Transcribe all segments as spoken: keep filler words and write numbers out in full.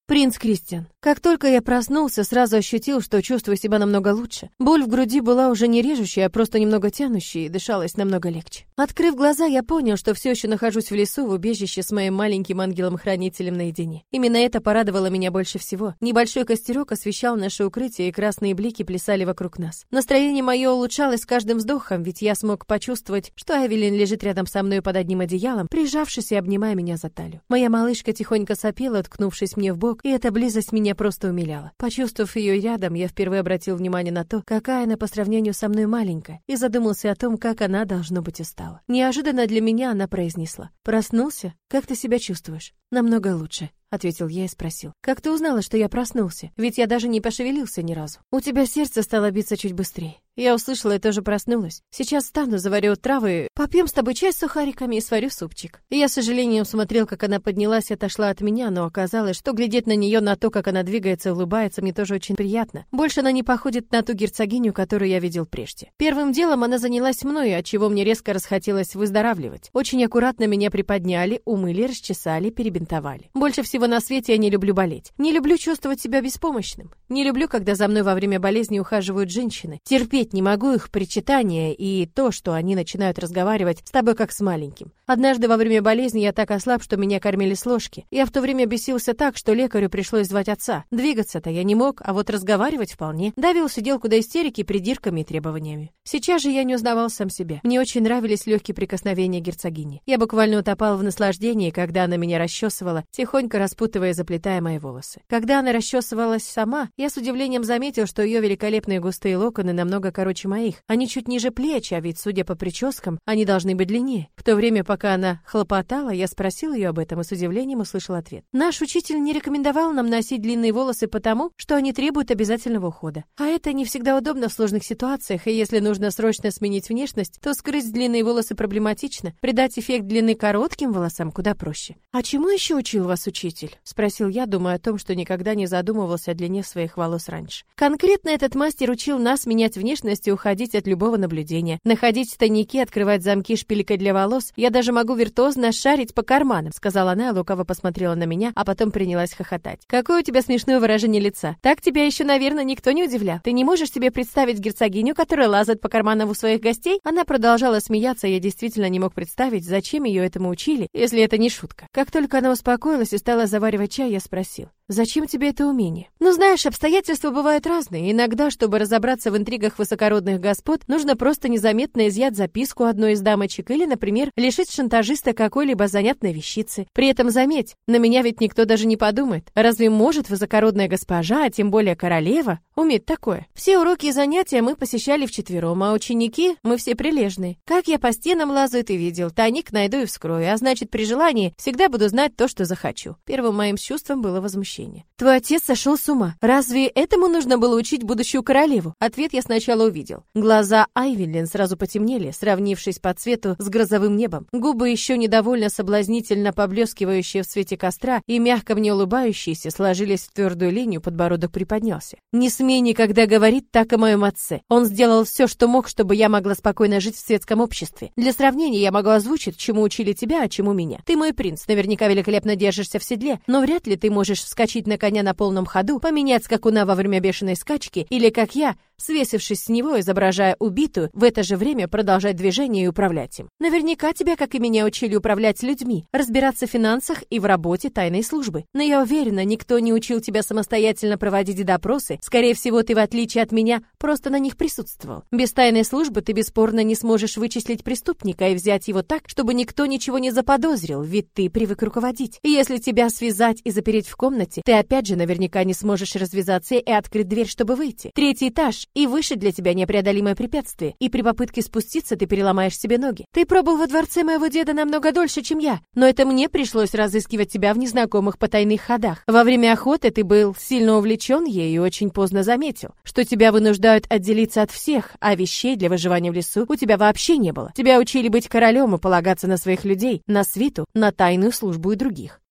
Принц Кристиан. Как только я проснулся, сразу ощутил, что чувствую себя намного лучше. Боль в груди была уже не режущей, а просто немного тянущей, и дышалось намного легче. Открыв глаза, я понял, что все еще нахожусь в лесу в убежище с моим маленьким ангелом-хранителем наедине. Именно это порадовало меня больше всего. Небольшой костерок освещал наше укрытие, и красные блики плясали вокруг нас. Настроение мое улучшалось с каждым вздохом, ведь я смог почувствовать, что Эвелин лежит рядом со мной под одним одеялом, прижавшись и обнимая меня за талию. Моя малышка тихонько сопела, ткнувшись мне в бок, и эта близость меня просто умиляла. Почувствовав ее рядом, я впервые обратил внимание на то, какая она по сравнению со мной маленькая, и задумался о том, как она должно быть устала. Неожиданно для меня она произнесла: «Проснулся? Как ты себя чувствуешь?» «Намного лучше», — ответил я и спросил: «Как ты узнала, что я проснулся? Ведь я даже не пошевелился ни разу». «У тебя сердце стало биться чуть быстрее». Я услышала и тоже проснулась. «Сейчас встану, заварю травы, попьем с тобой чай с сухариками и сварю супчик». И я с сожалением смотрел, как она поднялась и отошла от меня, но оказалось, что глядеть на нее, на то, как она двигается и улыбается, мне тоже очень приятно. Больше она не походит на ту герцогиню, которую я видел прежде. Первым делом она занялась мной, от чего мне резко расхотелось выздоравливать. Очень аккуратно меня приподняли, умыли, расчесали, перебинтовали. Больше всего на свете я не люблю болеть. Не люблю чувствовать себя беспомощным. Не люблю, когда за мной во время болезни ухаживают женщины. Терпеть не могу их причитания и то, что они начинают разговаривать с тобой как с маленьким. Однажды во время болезни я так ослаб, что меня кормили с ложки. Я в то время бесился так, что лекарю пришлось звать отца. Двигаться-то я не мог, а вот разговаривать вполне. Давил сиделку до истерики придирками и требованиями. Сейчас же я не узнавал сам себя. Мне очень нравились легкие прикосновения герцогини. Я буквально утопал в наслаждении, когда она меня расчесывала, тихонько распутывая и заплетая мои волосы. Когда она расчесывалась сама, я с удивлением заметил, что ее великолепные густые локоны намного короче моих. Они чуть ниже плеч, а ведь, судя по прическам, они должны быть длиннее. В то время, пока она хлопотала, я спросил ее об этом и с удивлением услышал ответ. Наш учитель не рекомендовал нам носить длинные волосы потому, что они требуют обязательного ухода. А это не всегда удобно в сложных ситуациях, и если нужно срочно сменить внешность, то скрыть длинные волосы проблематично, придать эффект длины коротким волосам куда проще. «А чему еще учил вас учитель?» — спросил я, думая о том, что никогда не задумывался о длине своих волос раньше. Конкретно этот мастер учил нас менять внешность и уходить от любого наблюдения, находить в тайнике, открывать замки шпилькой для волос. Я даже могу виртуозно шарить по карманам, сказала она, лукаво посмотрела на меня, а потом принялась хохотать. Какое у тебя смешное выражение лица. Так тебя еще, наверное, никто не удивлял. Ты не можешь себе представить герцогиню, которая лазает по карманам у своих гостей? Она продолжала смеяться, я действительно не мог представить, зачем ее этому учили, если это не шутка. Как только она успокоилась и стала заваривать чай, я спросил: «Зачем тебе это умение?» «Ну, знаешь, обстоятельства бывают разные. Иногда, чтобы разобраться в интригах высокородных господ, нужно просто незаметно изъять записку одной из дамочек или, например, лишить шантажиста какой-либо занятной вещицы. При этом, заметь, на меня ведь никто даже не подумает. Разве может высокородная госпожа, а тем более королева, уметь такое? Все уроки и занятия мы посещали вчетвером, а ученики мы все прилежные. Как я по стенам лазаю, ты видел. Тайник найду и вскрою, а значит, при желании всегда буду знать то, что захочу». Первым моим чувством было возмущение. «Твой отец сошел с ума. Разве этому нужно было учить будущую королеву?» Ответ я сначала увидел. Глаза Эвелин сразу потемнели, сравнившись по цвету с грозовым небом. Губы, еще недовольно соблазнительно поблескивающие в свете костра и мягко мне улыбающиеся, сложились в твердую линию, подбородок приподнялся. «Не смей никогда говорить так о моем отце. Он сделал все, что мог, чтобы я могла спокойно жить в светском обществе. Для сравнения я могу озвучить, чему учили тебя, а чему меня. Ты мой принц, наверняка великолепно держишься в седле, но вряд ли ты можешь вскочить на коня на полном ходу, поменять скакуна во время бешеной скачки или, как я, свесившись с него, изображая убитую, в это же время продолжать движение и управлять им. Наверняка тебя, как и меня, учили управлять людьми, разбираться в финансах и в работе тайной службы. Но я уверена, никто не учил тебя самостоятельно проводить допросы. Скорее всего, ты, в отличие от меня, просто на них присутствовал. Без тайной службы ты бесспорно не сможешь вычислить преступника и взять его так, чтобы никто ничего не заподозрил, ведь ты привык руководить. И если тебя связать и запереть в комнате, ты опять же наверняка не сможешь развязаться и открыть дверь, чтобы выйти. Третий этаж и выше для тебя непреодолимое препятствие, и при попытке спуститься ты переломаешь себе ноги. Ты пробыл во дворце моего деда намного дольше, чем я, но это мне пришлось разыскивать тебя в незнакомых потайных ходах. Во время охоты ты был сильно увлечен ею и очень поздно заметил, что тебя вынуждают отделиться от всех, а вещей для выживания в лесу у тебя вообще не было. Тебя учили быть королем и полагаться на своих людей, на свиту, на тайную службу и других.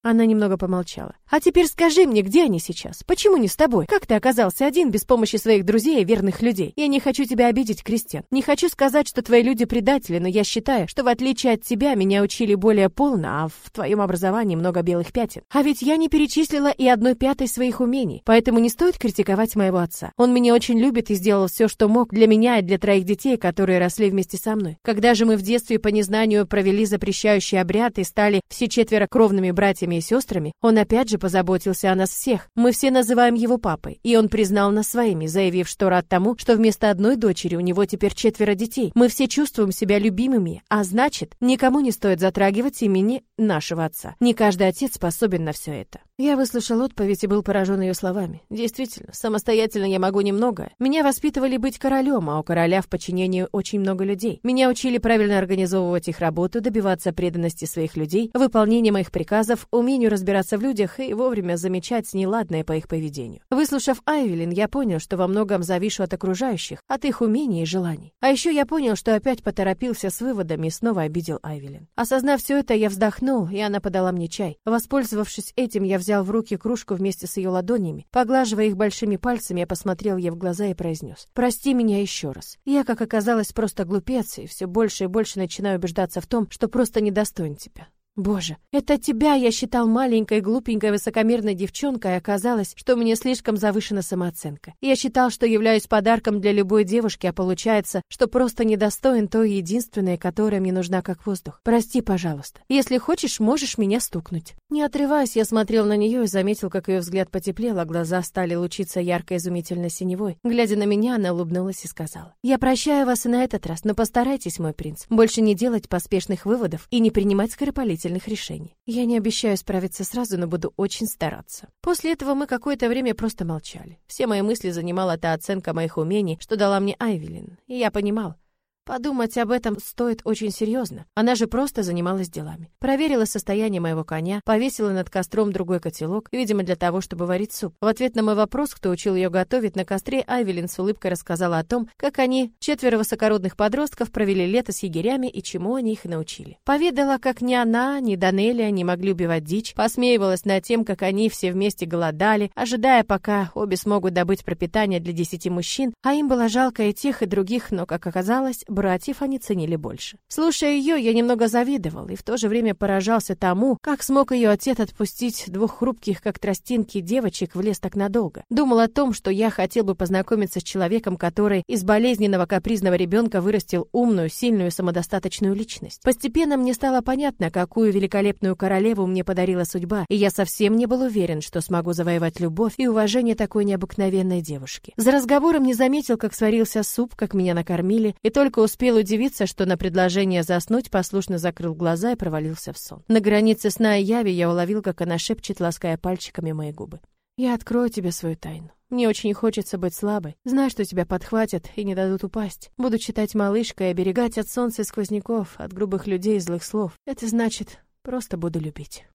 Она немного помолчала. «А теперь скажи мне, где они сейчас? Почему не с тобой? Как ты оказался один без помощи своих друзей и верных людей? Я не хочу тебя обидеть, Кристиан. Не хочу сказать, что твои люди предатели, но я считаю, что в отличие от тебя меня учили более полно, а в твоем образовании много белых пятен. А ведь я не перечислила и одной пятой своих умений, поэтому не стоит критиковать моего отца. Он меня очень любит и сделал все, что мог для меня и для троих детей, которые росли вместе со мной. Когда же мы в детстве по незнанию провели запрещающий обряд и стали все четверо кровными братьями и сестрами, он опять же позаботился о нас всех. Мы все называем его папой, и он признал нас своими, заявив, что рад тому, что вместо одной дочери у него теперь четверо детей. Мы все чувствуем себя любимыми, а значит, никому не стоит затрагивать имени нашего отца. Не каждый отец способен на все это. Я выслушал отповедь и был поражен ее словами. Действительно, самостоятельно я могу немного. Меня воспитывали быть королем, а у короля в подчинении очень много людей. Меня учили правильно организовывать их работу, добиваться преданности своих людей, выполнения моих приказов, умению разбираться в людях и вовремя замечать неладное по их поведению. Выслушав Айвелин, я понял, что во многом завишу от окружающих, от их умений и желаний. А еще я понял, что опять поторопился с выводами и снова обидел Айвелин. Осознав все это, я вздохнул, и она подала мне чай. Воспользовавшись этим, я взял в руки кружку вместе с ее ладонями. Поглаживая их большими пальцами, я посмотрел ей в глаза и произнес: «Прости меня еще раз. Я, как оказалось, просто глупец, и все больше и больше начинаю убеждаться в том, что просто недостоин тебя». Боже, это тебя я считал маленькой, глупенькой, высокомерной девчонкой, а оказалось, что у меня слишком завышена самооценка. Я считал, что являюсь подарком для любой девушки, а получается, что просто недостоин той единственной, которая мне нужна как воздух. Прости, пожалуйста. Если хочешь, можешь меня стукнуть. Не отрываясь, я смотрел на нее и заметил, как ее взгляд потеплел, а глаза стали лучиться яркой изумительной синевой. Глядя на меня, она улыбнулась и сказала: «Я прощаю вас и на этот раз, но постарайтесь, мой принц, больше не делать поспешных выводов и не принимать скоропалительных решений. Я не обещаю справиться сразу, но буду очень стараться». После этого мы какое-то время просто молчали. Все мои мысли занимала та оценка моих умений, что дала мне Айвелин, и я понимал, подумать об этом стоит очень серьезно. Она же просто занималась делами. Проверила состояние моего коня, повесила над костром другой котелок, видимо, для того, чтобы варить суп. В ответ на мой вопрос, кто учил ее готовить, на костре Айвелин с улыбкой рассказала о том, как они, четверо высокородных подростков, провели лето с егерями и чему они их научили. Поведала, как ни она, ни Данелия не могли убивать дичь, посмеивалась над тем, как они все вместе голодали, ожидая, пока обе смогут добыть пропитание для десяти мужчин, а им было жалко и тех, и других, но, как оказалось, братьев они ценили больше. Слушая ее, я немного завидовал и в то же время поражался тому, как смог ее отец отпустить двух хрупких, как тростинки, девочек в лес так надолго. Думал о том, что я хотел бы познакомиться с человеком, который из болезненного капризного ребенка вырастил умную, сильную, самодостаточную личность. Постепенно мне стало понятно, какую великолепную королеву мне подарила судьба, и я совсем не был уверен, что смогу завоевать любовь и уважение такой необыкновенной девушки. За разговором не заметил, как сварился суп, как меня накормили, и только успел удивиться, что на предложение заснуть послушно закрыл глаза и провалился в сон. На границе сна и яви я уловил, как она шепчет, лаская пальчиками мои губы: «Я открою тебе свою тайну. Мне очень хочется быть слабой. Знай, что тебя подхватят и не дадут упасть. Буду читать малышкой и оберегать от солнца и сквозняков, от грубых людей и злых слов. Это значит, просто буду любить».